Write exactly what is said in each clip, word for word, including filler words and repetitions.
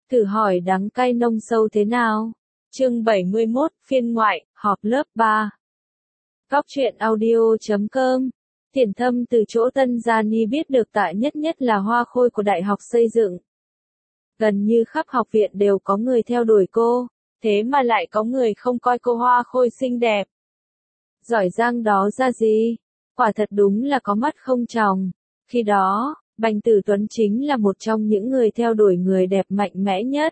Thử hỏi đắng cay nông sâu thế nào? Chương bảy mươi mốt, phiên ngoại, họp lớp ba. Góc truyện audio chấm com. Tiền Thâm từ chỗ Tân Gia Ni biết được Tạ Nhất Nhất là hoa khôi của Đại học Xây dựng. Gần như khắp học viện đều có người theo đuổi cô, thế mà lại có người không coi cô hoa khôi xinh đẹp. Giỏi giang đó ra gì? Quả thật đúng là có mắt không tròng. Khi đó, Bành Tử Tuấn chính là một trong những người theo đuổi người đẹp mạnh mẽ nhất.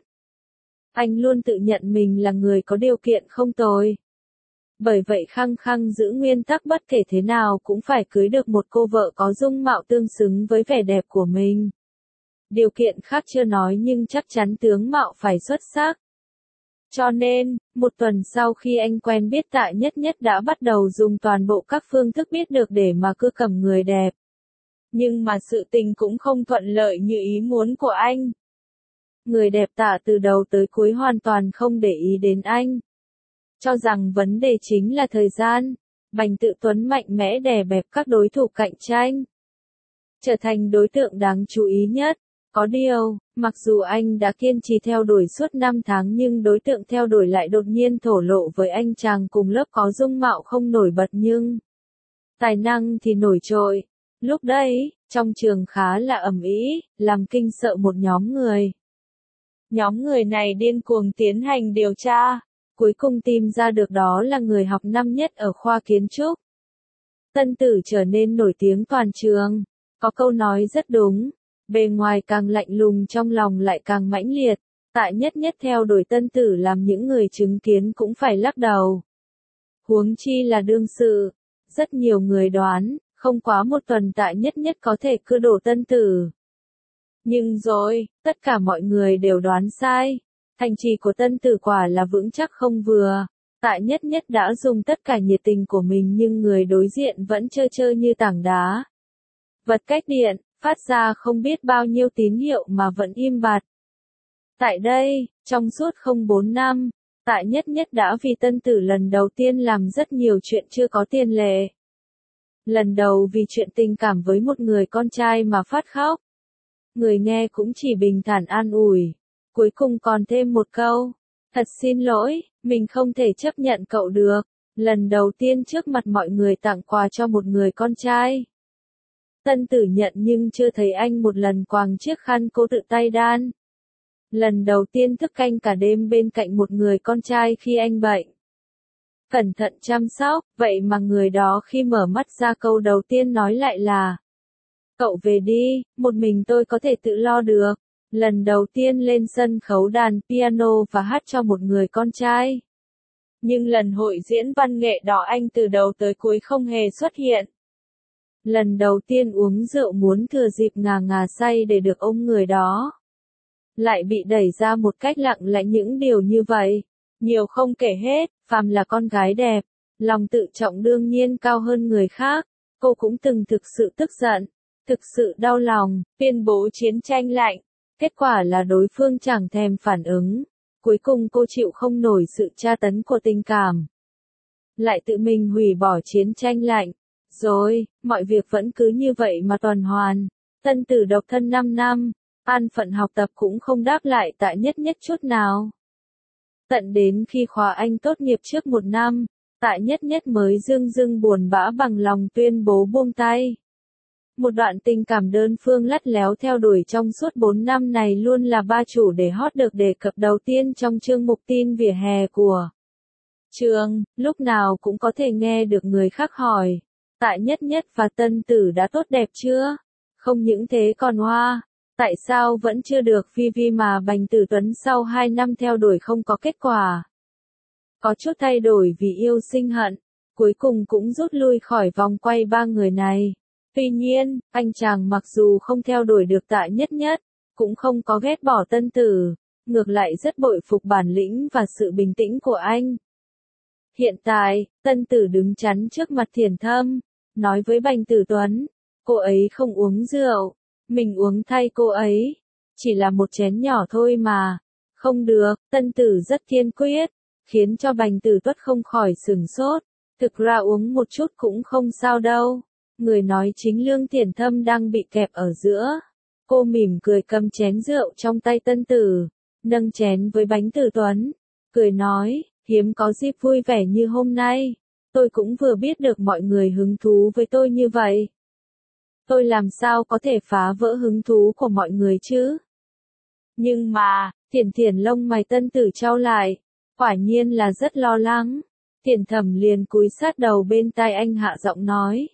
Anh luôn tự nhận mình là người có điều kiện không tồi. Bởi vậy khăng khăng giữ nguyên tắc bất kể thế nào cũng phải cưới được một cô vợ có dung mạo tương xứng với vẻ đẹp của mình. Điều kiện khác chưa nói nhưng chắc chắn tướng mạo phải xuất sắc. Cho nên, một tuần sau khi anh quen biết Tạ Nhất Nhất đã bắt đầu dùng toàn bộ các phương thức biết được để mà cưa cầm người đẹp. Nhưng mà sự tình cũng không thuận lợi như ý muốn của anh. Người đẹp Tạ từ đầu tới cuối hoàn toàn không để ý đến anh. Cho rằng vấn đề chính là thời gian, Bành Tự Tuấn mạnh mẽ đè bẹp các đối thủ cạnh tranh. Trở thành đối tượng đáng chú ý nhất. Có điều, mặc dù anh đã kiên trì theo đuổi suốt năm tháng nhưng đối tượng theo đuổi lại đột nhiên thổ lộ với anh chàng cùng lớp có dung mạo không nổi bật nhưng tài năng thì nổi trội. Lúc đấy, trong trường khá là ầm ĩ, làm kinh sợ một nhóm người. Nhóm người này điên cuồng tiến hành điều tra, cuối cùng tìm ra được đó là người học năm nhất ở khoa kiến trúc. Tân Tử trở nên nổi tiếng toàn trường. Có câu nói rất đúng. Bề ngoài càng lạnh lùng trong lòng lại càng mãnh liệt, Tạ Nhất Nhất theo đuổi Tân Tử làm những người chứng kiến cũng phải lắc đầu. Huống chi là đương sự, rất nhiều người đoán, không quá một tuần Tạ Nhất Nhất có thể cưa đổ Tân Tử. Nhưng rồi, tất cả mọi người đều đoán sai, thành trì của Tân Tử quả là vững chắc không vừa. Tạ Nhất Nhất đã dùng tất cả nhiệt tình của mình nhưng người đối diện vẫn trơ trơ như tảng đá. Vật cách điện phát ra không biết bao nhiêu tín hiệu mà vẫn im bặt. Tại đây, trong suốt không bốn năm, Tạ Nhất Nhất đã vì Tân Tử lần đầu tiên làm rất nhiều chuyện chưa có tiền lệ. Lần đầu vì chuyện tình cảm với một người con trai mà phát khóc. Người nghe cũng chỉ bình thản an ủi. Cuối cùng còn thêm một câu. Thật xin lỗi, mình không thể chấp nhận cậu được. Lần đầu tiên trước mặt mọi người tặng quà cho một người con trai. Tân Tử nhận nhưng chưa thấy anh một lần quàng chiếc khăn cô tự tay đan. Lần đầu tiên thức canh cả đêm bên cạnh một người con trai khi anh bệnh. Cẩn thận chăm sóc, vậy mà người đó khi mở mắt ra câu đầu tiên nói lại là: cậu về đi, một mình tôi có thể tự lo được. Lần đầu tiên lên sân khấu đàn piano và hát cho một người con trai. Nhưng lần hội diễn văn nghệ đó anh từ đầu tới cuối không hề xuất hiện. Lần đầu tiên uống rượu muốn thừa dịp ngà ngà say để được ôm người đó. Lại bị đẩy ra một cách lặng lẽ những điều như vậy. Nhiều không kể hết, phàm là con gái đẹp. Lòng tự trọng đương nhiên cao hơn người khác. Cô cũng từng thực sự tức giận. Thực sự đau lòng, tuyên bố chiến tranh lạnh. Kết quả là đối phương chẳng thèm phản ứng. Cuối cùng cô chịu không nổi sự tra tấn của tình cảm. Lại tự mình hủy bỏ chiến tranh lạnh. Rồi, mọi việc vẫn cứ như vậy mà tuần hoàn. Tân Tử độc thân năm năm, an phận học tập cũng không đáp lại Tạ Nhất Nhất chút nào. Tận đến khi khóa anh tốt nghiệp trước một năm, Tạ Nhất Nhất mới dưng dưng buồn bã bằng lòng tuyên bố buông tay. Một đoạn tình cảm đơn phương lắt léo theo đuổi trong suốt bốn năm này luôn là ba chủ đề hot được đề cập đầu tiên trong chương mục tin vỉa hè của trường, lúc nào cũng có thể nghe được người khác hỏi. Tạ Nhất Nhất và Tân Tử đã tốt đẹp chưa? Không những thế còn hoa. Tại sao vẫn chưa được vi vi mà Bành Tử Tuấn sau hai năm theo đuổi không có kết quả? Có chút thay đổi vì yêu sinh hận. Cuối cùng cũng rút lui khỏi vòng quay ba người này. Tuy nhiên, anh chàng mặc dù không theo đuổi được Tạ Nhất Nhất, cũng không có ghét bỏ Tân Tử. Ngược lại rất bội phục bản lĩnh và sự bình tĩnh của anh. Hiện tại, Tân Tử đứng chắn trước mặt Thiển Thâm. Nói với Bành Tử Tuấn, cô ấy không uống rượu, mình uống thay cô ấy, chỉ là một chén nhỏ thôi mà. Không được, Tân Tử rất kiên quyết, khiến cho Bành Tử Tuất không khỏi sửng sốt. Thực ra uống một chút cũng không sao đâu. Người nói chính Lương Thiển Thâm đang bị kẹp ở giữa. Cô mỉm cười cầm chén rượu trong tay Tân Tử, nâng chén với bánh từ Tuấn, cười nói, hiếm có dịp vui vẻ như hôm nay, tôi cũng vừa biết được mọi người hứng thú với tôi như vậy. Tôi làm sao có thể phá vỡ hứng thú của mọi người chứ? Nhưng mà, Thiển Thiển lông mày Tân Tử chau lại, quả nhiên là rất lo lắng. Thiển Thẩm liền cúi sát đầu bên tai anh hạ giọng nói.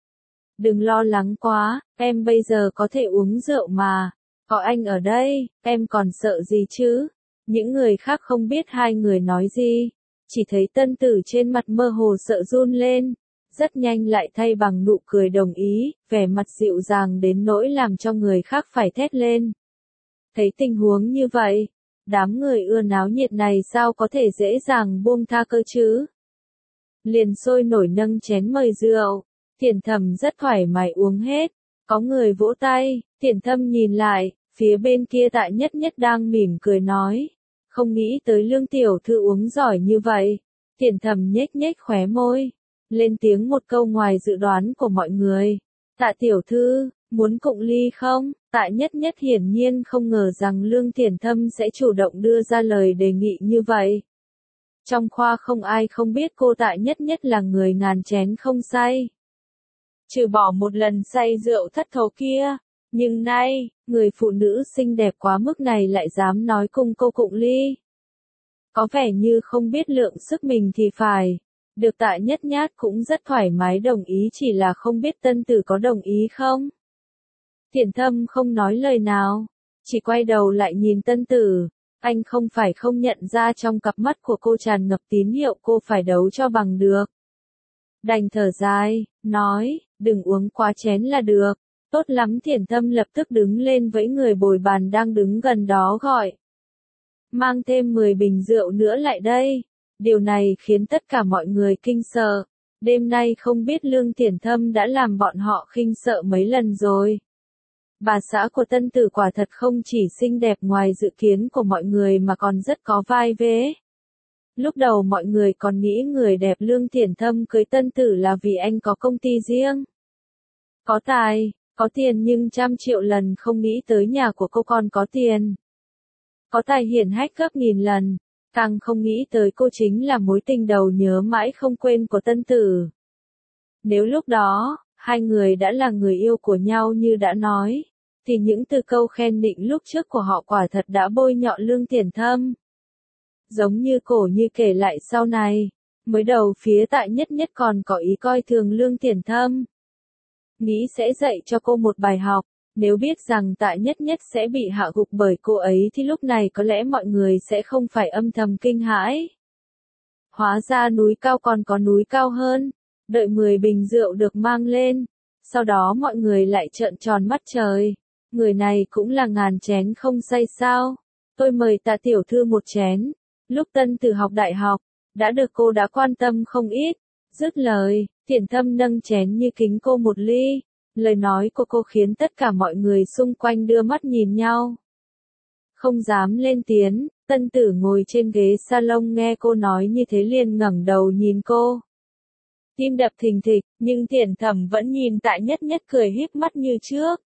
Đừng lo lắng quá, em bây giờ có thể uống rượu mà, có anh ở đây, em còn sợ gì chứ? Những người khác không biết hai người nói gì, chỉ thấy Tân Tử trên mặt mơ hồ sợ run lên, rất nhanh lại thay bằng nụ cười đồng ý, vẻ mặt dịu dàng đến nỗi làm cho người khác phải thét lên. Thấy tình huống như vậy, đám người ưa náo nhiệt này sao có thể dễ dàng buông tha cơ chứ? Liền sôi nổi nâng chén mời rượu, Thiển Thẩm rất thoải mái uống hết, có người vỗ tay, Thiển Thâm nhìn lại, phía bên kia Tạ Nhất Nhất đang mỉm cười nói, không nghĩ tới Lương tiểu thư uống giỏi như vậy. Thiển Thẩm nhếch nhếch khóe môi, lên tiếng một câu ngoài dự đoán của mọi người. Tạ tiểu thư, muốn cụng ly không? Tạ Nhất Nhất hiển nhiên không ngờ rằng Lương Thiển Thâm sẽ chủ động đưa ra lời đề nghị như vậy. Trong khoa không ai không biết cô Tạ Nhất Nhất là người ngàn chén không say. Trừ bỏ một lần say rượu thất thố kia, nhưng nay, người phụ nữ xinh đẹp quá mức này lại dám nói cùng cô cụng ly. Có vẻ như không biết lượng sức mình thì phải. Được Tạ Nhất Nhát cũng rất thoải mái đồng ý, chỉ là không biết Tân Tử có đồng ý không. Thiển Thâm không nói lời nào, chỉ quay đầu lại nhìn Tân Tử, anh không phải không nhận ra trong cặp mắt của cô tràn ngập tín hiệu cô phải đấu cho bằng được. Đành thở dài, nói, đừng uống quá chén là được. Tốt lắm. Thiển Thâm lập tức đứng lên với người bồi bàn đang đứng gần đó gọi. Mang thêm mười bình rượu nữa lại đây. Điều này khiến tất cả mọi người kinh sợ. Đêm nay không biết Lương Thiển Thâm đã làm bọn họ kinh sợ mấy lần rồi. Bà xã của Tân Tử quả thật không chỉ xinh đẹp ngoài dự kiến của mọi người mà còn rất có vai vế. Lúc đầu mọi người còn nghĩ người đẹp Lương Thiển Thâm cưới Tân Tử là vì anh có công ty riêng. Có tài, có tiền, nhưng trăm triệu lần không nghĩ tới nhà của cô còn có tiền. Có tài hiển hách gấp nghìn lần, càng không nghĩ tới cô chính là mối tình đầu nhớ mãi không quên của Tân Tử. Nếu lúc đó, hai người đã là người yêu của nhau như đã nói, thì những từ câu khen định lúc trước của họ quả thật đã bôi nhọ Lương Thiển Thâm. Giống như cổ như kể lại sau này, mới đầu phía Tạ Nhất Nhất còn có ý coi thường Lương Thiển Thâm. Nghĩ sẽ dạy cho cô một bài học, nếu biết rằng Tạ Nhất Nhất sẽ bị hạ gục bởi cô ấy thì lúc này có lẽ mọi người sẽ không phải âm thầm kinh hãi. Hóa ra núi cao còn có núi cao hơn, đợi mười bình rượu được mang lên, sau đó mọi người lại trợn tròn mắt trời, người này cũng là ngàn chén không say sao, tôi mời Tạ tiểu thư một chén, lúc Tân Tử học đại học, đã được cô đã quan tâm không ít. Dứt lời, Thiển Thâm nâng chén như kính cô một ly, lời nói của cô khiến tất cả mọi người xung quanh đưa mắt nhìn nhau. Không dám lên tiếng, Tân Tử ngồi trên ghế salon nghe cô nói như thế liền ngẩng đầu nhìn cô. Tim đập thình thịch, nhưng Thiển Thẩm vẫn nhìn Tạ Nhất Nhất cười híp mắt như trước.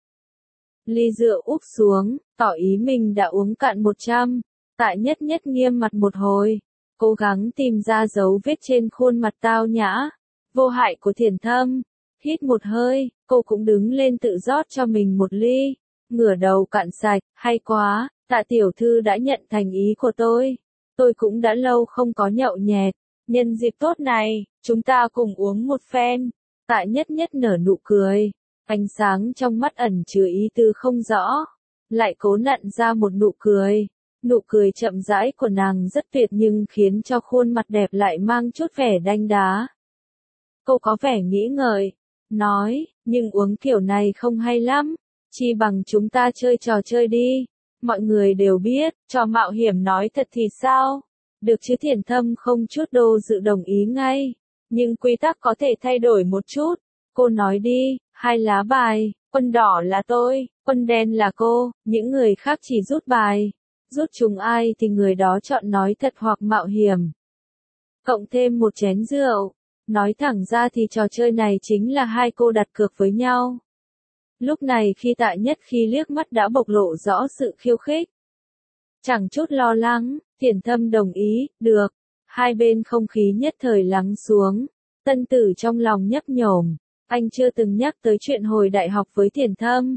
Ly rượu úp xuống, tỏ ý mình đã uống cạn một trăm, Tạ Nhất Nhất nghiêm mặt một hồi, cố gắng tìm ra dấu vết trên khuôn mặt tao nhã, vô hại của Thiển Thâm. Hít một hơi, cô cũng đứng lên tự rót cho mình một ly, ngửa đầu cạn sạch, hay quá, Tạ tiểu thư đã nhận thành ý của tôi. Tôi cũng đã lâu không có nhậu nhẹt, nhân dịp tốt này, chúng ta cùng uống một phen. Tạ Nhất Nhất nở nụ cười, ánh sáng trong mắt ẩn chứa ý tư không rõ, lại cố nặn ra một nụ cười. Nụ cười chậm rãi của nàng rất tuyệt nhưng khiến cho khuôn mặt đẹp lại mang chút vẻ đanh đá. Cô có vẻ nghĩ ngợi, nói, nhưng uống kiểu này không hay lắm, chi bằng chúng ta chơi trò chơi đi. Mọi người đều biết, trò mạo hiểm nói thật thì sao? Được chứ. Thiển Thâm không chút do dự đồng ý ngay, nhưng quy tắc có thể thay đổi một chút. Cô nói đi, hai lá bài, quân đỏ là tôi, quân đen là cô, những người khác chỉ rút bài. Rút chúng ai thì người đó chọn nói thật hoặc mạo hiểm. Cộng thêm một chén rượu. Nói thẳng ra thì trò chơi này chính là hai cô đặt cược với nhau. Lúc này khi Tạ Nhất khi liếc mắt đã bộc lộ rõ sự khiêu khích. Chẳng chút lo lắng, Thiển Thâm đồng ý, được. Hai bên không khí nhất thời lắng xuống. Tân Tử trong lòng nhấp nhổm, anh chưa từng nhắc tới chuyện hồi đại học với Thiển Thâm.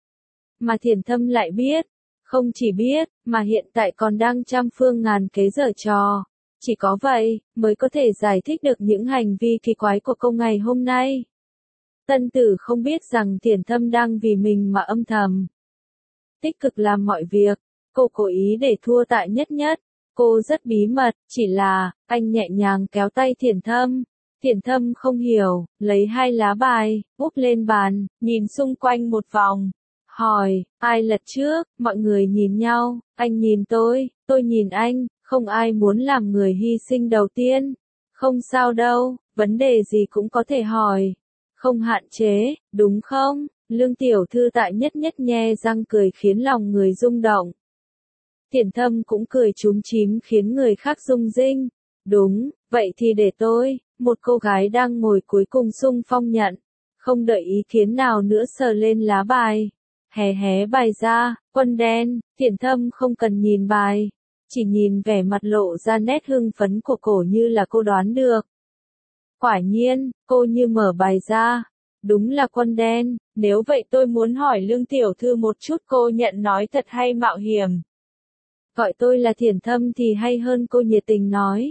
Mà Thiển Thâm lại biết, không chỉ biết, mà hiện tại còn đang trăm phương ngàn kế giở trò. Chỉ có vậy, mới có thể giải thích được những hành vi kỳ quái của cô ngày hôm nay. Tân Tử không biết rằng Thiển Thâm đang vì mình mà âm thầm tích cực làm mọi việc. Cô cố ý để thua tại Nhất Nhất. Cô rất bí mật, chỉ là, anh nhẹ nhàng kéo tay Thiển Thâm. Thiển Thâm không hiểu, lấy hai lá bài, úp lên bàn, nhìn xung quanh một vòng. Hỏi, ai lật trước, mọi người nhìn nhau, anh nhìn tôi, tôi nhìn anh, không ai muốn làm người hy sinh đầu tiên. Không sao đâu, vấn đề gì cũng có thể hỏi. Không hạn chế, đúng không? Lương tiểu thư tại Nhất Nhất nhe răng cười khiến lòng người rung động. Thiển Thâm cũng cười chúm chím khiến người khác rung rinh. Đúng, vậy thì để tôi, một cô gái đang ngồi cuối cùng xung phong nhận. Không đợi ý kiến nào nữa sờ lên lá bài. Hé hé bài ra, quân đen, Thiển Thâm không cần nhìn bài. Chỉ nhìn vẻ mặt lộ ra nét hưng phấn của cổ như là cô đoán được. Quả nhiên, cô như mở bài ra. Đúng là quân đen, nếu vậy tôi muốn hỏi Lương tiểu thư một chút, cô nhận nói thật hay mạo hiểm? Gọi tôi là Thiển Thâm thì hay hơn, cô nhiệt tình nói.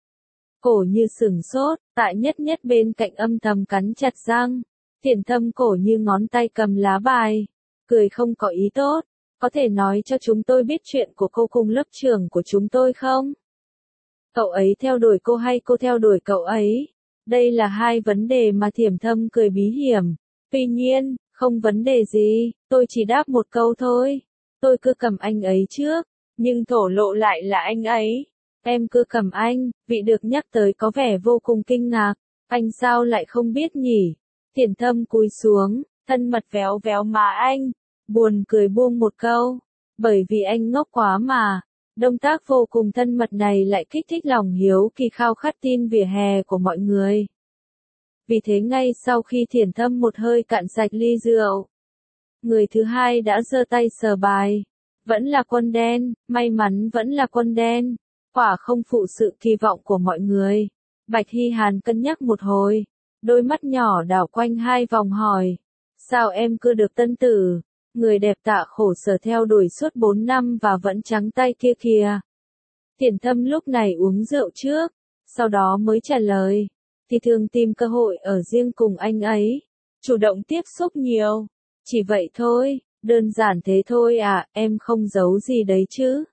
Cổ như sửng sốt, tại Nhất Nhất bên cạnh âm thầm cắn chặt răng. Thiển Thâm cổ như ngón tay cầm lá bài. Cười không có ý tốt. Có thể nói cho chúng tôi biết chuyện của cô cùng lớp trưởng của chúng tôi không? Cậu ấy theo đuổi cô hay cô theo đuổi cậu ấy? Đây là hai vấn đề mà Thiển Thâm cười bí hiểm. Tuy nhiên, không vấn đề gì, tôi chỉ đáp một câu thôi. Tôi cứ cầm anh ấy trước, nhưng thổ lộ lại là anh ấy. Em cứ cầm anh, vị được nhắc tới có vẻ vô cùng kinh ngạc. Anh sao lại không biết nhỉ? Thiển Thâm cúi xuống, thân mật véo véo má anh. Buồn cười buông một câu. Bởi vì anh ngốc quá mà. Động tác vô cùng thân mật này lại kích thích lòng hiếu kỳ khao khát tin vỉa hè của mọi người. Vì thế ngay sau khi Thiển Thâm một hơi cạn sạch ly rượu, người thứ hai đã giơ tay sờ bài. Vẫn là quân đen, may mắn vẫn là quân đen. Quả không phụ sự kỳ vọng của mọi người. Bạch Hy Hàn cân nhắc một hồi. Đôi mắt nhỏ đảo quanh hai vòng hỏi. Sao em cứ được Tân Tử? Người đẹp tạ khổ sở theo đuổi suốt bốn năm và vẫn trắng tay kia kìa. Thiển Thâm lúc này uống rượu trước, sau đó mới trả lời. Thì thường tìm cơ hội ở riêng cùng anh ấy. Chủ động tiếp xúc nhiều. Chỉ vậy thôi, đơn giản thế thôi à, em không giấu gì đấy chứ.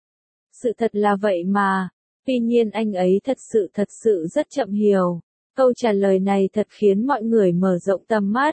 Sự thật là vậy mà. Tuy nhiên anh ấy thật sự thật sự rất chậm hiểu. Câu trả lời này thật khiến mọi người mở rộng tầm mắt.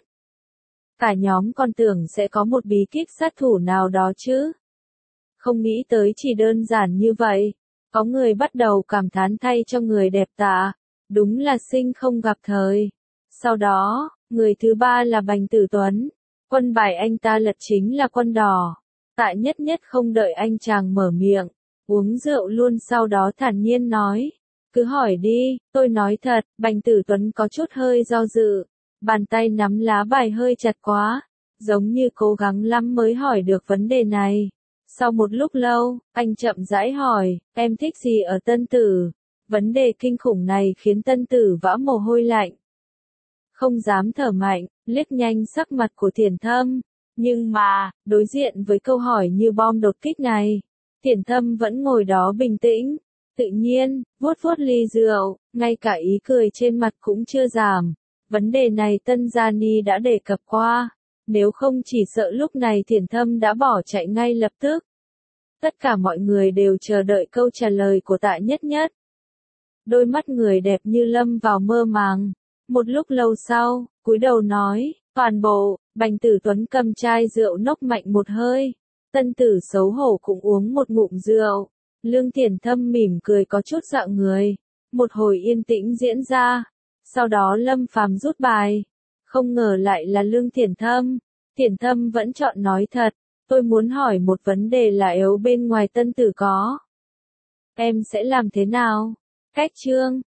Cả nhóm còn tưởng sẽ có một bí kíp sát thủ nào đó chứ. Không nghĩ tới chỉ đơn giản như vậy. Có người bắt đầu cảm thán thay cho người đẹp tạ. Đúng là sinh không gặp thời. Sau đó, người thứ ba là Bành Tử Tuấn. Quân bài anh ta lật chính là quân đỏ. Tại Nhất Nhất không đợi anh chàng mở miệng. Uống rượu luôn sau đó thản nhiên nói. Cứ hỏi đi, tôi nói thật, Bành Tử Tuấn có chút hơi do dự. Bàn tay nắm lá bài hơi chặt quá. Giống như cố gắng lắm mới hỏi được vấn đề này. Sau một lúc lâu, anh chậm rãi hỏi, em thích gì ở Tân Tử? Vấn đề kinh khủng này khiến Tân Tử vã mồ hôi lạnh. Không dám thở mạnh, liếc nhanh sắc mặt của Thiển Thâm. Nhưng mà, đối diện với câu hỏi như bom đột kích này, Thiển Thâm vẫn ngồi đó bình tĩnh, tự nhiên, vuốt vuốt ly rượu, ngay cả ý cười trên mặt cũng chưa giảm. Vấn đề này Tân Gia Ni đã đề cập qua, nếu không chỉ sợ lúc này Thiển Thâm đã bỏ chạy ngay lập tức. Tất cả mọi người đều chờ đợi câu trả lời của Tạ Nhất Nhất. Đôi mắt người đẹp như lâm vào mơ màng. Một lúc lâu sau, cúi đầu nói, toàn bộ. Bành Tử Tuấn cầm chai rượu nốc mạnh một hơi. Tân Tử xấu hổ cũng uống một ngụm rượu. Lương Thiển Thâm mỉm cười có chút dạo người. Một hồi yên tĩnh diễn ra. Sau đó Lâm Phàm rút bài. Không ngờ lại là Lương Thiển Thâm. Thiển Thâm vẫn chọn nói thật. Tôi muốn hỏi một vấn đề là yếu bên ngoài Tân Tử có. Em sẽ làm thế nào? Cách chương.